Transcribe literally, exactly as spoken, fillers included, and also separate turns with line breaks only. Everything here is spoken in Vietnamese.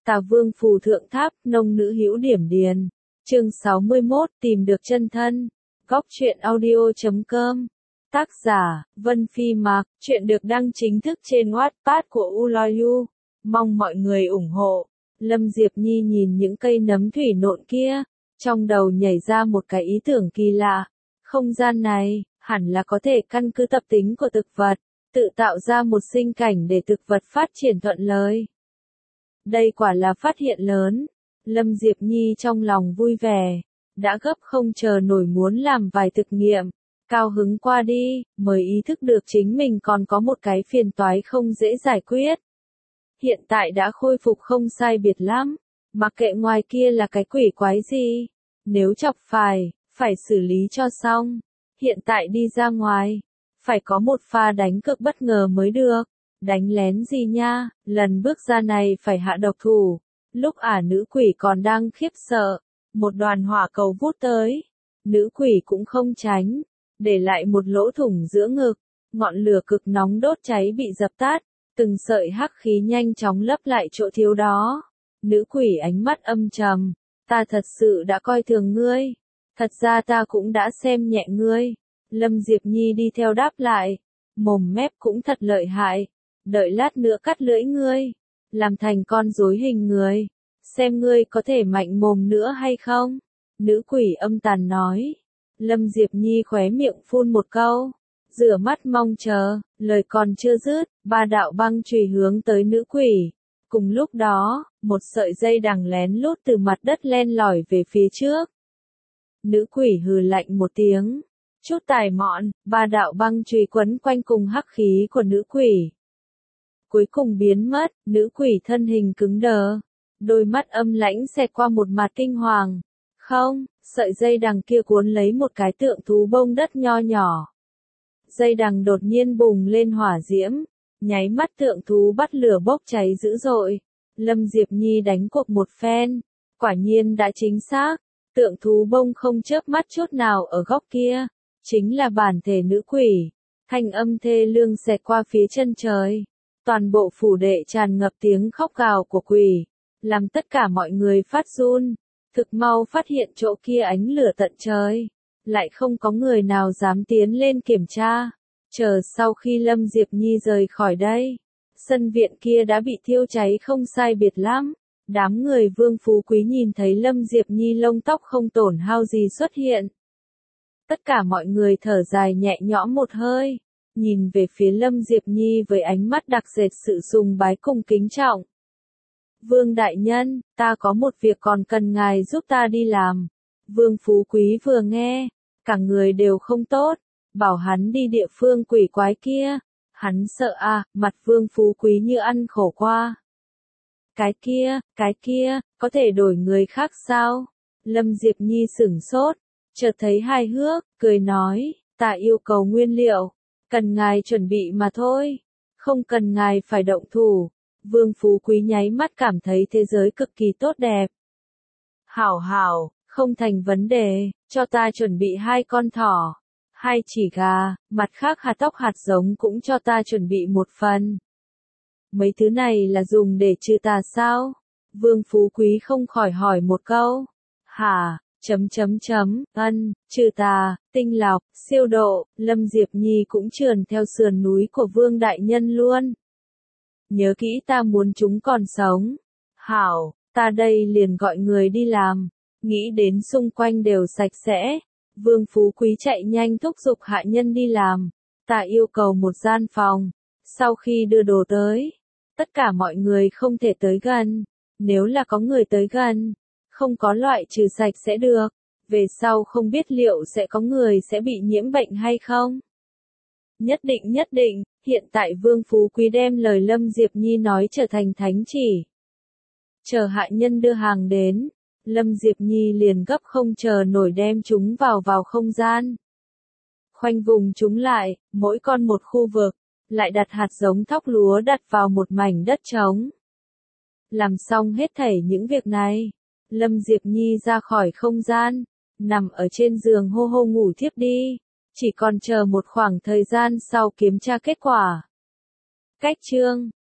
Tà Vương phù thượng tháp, nông nữ hữu điểm điền. Chương sáu mươi mốt, tìm được chân thân. Góc truyện audio chấm com. Tác giả, Vân Phi Mạc. Chuyện được đăng chính thức trên Wattpad của Uloyu. Mong mọi người ủng hộ. Lâm Diệp Nhi nhìn những cây nấm thủy nộn kia, trong đầu nhảy ra một cái ý tưởng kỳ lạ. Không gian này, hẳn là có thể căn cứ tập tính của thực vật, tự tạo ra một sinh cảnh để thực vật phát triển thuận lợi. Đây quả là phát hiện lớn. Lâm Diệp Nhi trong lòng vui vẻ, đã gấp không chờ nổi muốn làm vài thực nghiệm. Cao hứng qua đi, mới ý thức được chính mình còn có một cái phiền toái không dễ giải quyết. Hiện tại đã khôi phục không sai biệt lắm, mặc kệ ngoài kia là cái quỷ quái gì, nếu chọc phải, phải xử lý cho xong. Hiện tại đi ra ngoài, phải có một pha đánh cực bất ngờ mới được. Đánh lén gì nha, lần bước ra này phải hạ độc thủ. Lúc ả nữ quỷ còn đang khiếp sợ, một đoàn hỏa cầu vút tới. Nữ quỷ cũng không tránh, để lại một lỗ thủng giữa ngực, ngọn lửa cực nóng đốt cháy bị dập tắt, từng sợi hắc khí nhanh chóng lấp lại chỗ thiếu đó. Nữ quỷ ánh mắt âm trầm, ta thật sự đã coi thường ngươi, thật ra ta cũng đã xem nhẹ ngươi. Lâm Diệp Nhi đi theo đáp lại, mồm mép cũng thật lợi hại, đợi lát nữa cắt lưỡi ngươi, làm thành con rối hình người, xem ngươi có thể mạnh mồm nữa hay không. Nữ quỷ âm tàn nói. Lâm Diệp Nhi khóe miệng phun một câu, rửa mắt mong chờ, lời còn chưa dứt, ba đạo băng chùy hướng tới nữ quỷ. Cùng lúc đó, một sợi dây đằng lén lút từ mặt đất len lỏi về phía trước. Nữ quỷ hừ lạnh một tiếng, chút tài mọn, ba đạo băng chùy quấn quanh cùng hắc khí của nữ quỷ. Cuối cùng biến mất, nữ quỷ thân hình cứng đờ, đôi mắt âm lãnh xẹt qua một mặt kinh hoàng. Không, sợi dây đằng kia cuốn lấy một cái tượng thú bông đất nho nhỏ. Dây đằng đột nhiên bùng lên hỏa diễm, nháy mắt tượng thú bắt lửa bốc cháy dữ dội. Lâm Diệp Nhi đánh cuộc một phen, quả nhiên đã chính xác, tượng thú bông không chớp mắt chút nào ở góc kia, chính là bản thể nữ quỷ. Thanh âm thê lương xẹt qua phía chân trời, toàn bộ phủ đệ tràn ngập tiếng khóc gào của quỷ, làm tất cả mọi người phát run. Thực mau phát hiện chỗ kia ánh lửa tận trời, lại không có người nào dám tiến lên kiểm tra. Chờ sau khi Lâm Diệp Nhi rời khỏi đây, sân viện kia đã bị thiêu cháy không sai biệt lắm. Đám người Vương Phú Quý nhìn thấy Lâm Diệp Nhi lông tóc không tổn hao gì xuất hiện. Tất cả mọi người thở dài nhẹ nhõm một hơi, nhìn về phía Lâm Diệp Nhi với ánh mắt đặc dệt sự sùng bái cùng kính trọng. Vương đại nhân, ta có một việc còn cần ngài giúp ta đi làm. Vương Phú Quý vừa nghe, cả người đều không tốt, bảo hắn đi địa phương quỷ quái kia. Hắn sợ à, mặt Vương Phú Quý như ăn khổ qua. Cái kia, cái kia, có thể đổi người khác sao? Lâm Diệp Nhi sửng sốt, chợt thấy hài hước, cười nói, ta yêu cầu nguyên liệu, cần ngài chuẩn bị mà thôi, không cần ngài phải động thủ. Vương Phú Quý nháy mắt cảm thấy thế giới cực kỳ tốt đẹp. Hảo hảo, không thành vấn đề, cho ta chuẩn bị hai con thỏ, hai chỉ gà, mặt khác hạt tóc hạt giống cũng cho ta chuẩn bị một phần. Mấy thứ này là dùng để trừ tà sao? Vương Phú Quý không khỏi hỏi một câu. Hả, chấm chấm chấm, ân, trừ tà, tinh lọc, siêu độ. Lâm Diệp Nhi cũng trườn theo sườn núi của Vương đại nhân luôn. Nhớ kỹ ta muốn chúng còn sống. Hảo, ta đây liền gọi người đi làm. Nghĩ đến xung quanh đều sạch sẽ. Vương Phú Quý chạy nhanh thúc giục hạ nhân đi làm. Ta yêu cầu một gian phòng. Sau khi đưa đồ tới, tất cả mọi người không thể tới gần. Nếu là có người tới gần, không có loại trừ sạch sẽ được. Về sau không biết liệu sẽ có người sẽ bị nhiễm bệnh hay không. Nhất định nhất định, hiện tại Vương Phú Quý đem lời Lâm Diệp Nhi nói trở thành thánh chỉ. Chờ hạ nhân đưa hàng đến, Lâm Diệp Nhi liền gấp không chờ nổi đem chúng vào vào không gian. Khoanh vùng chúng lại, mỗi con một khu vực, lại đặt hạt giống thóc lúa đặt vào một mảnh đất trống. Làm xong hết thảy những việc này, Lâm Diệp Nhi ra khỏi không gian, nằm ở trên giường hô hô ngủ thiếp đi. Chỉ còn chờ một khoảng thời gian sau kiểm tra kết quả. Cách chương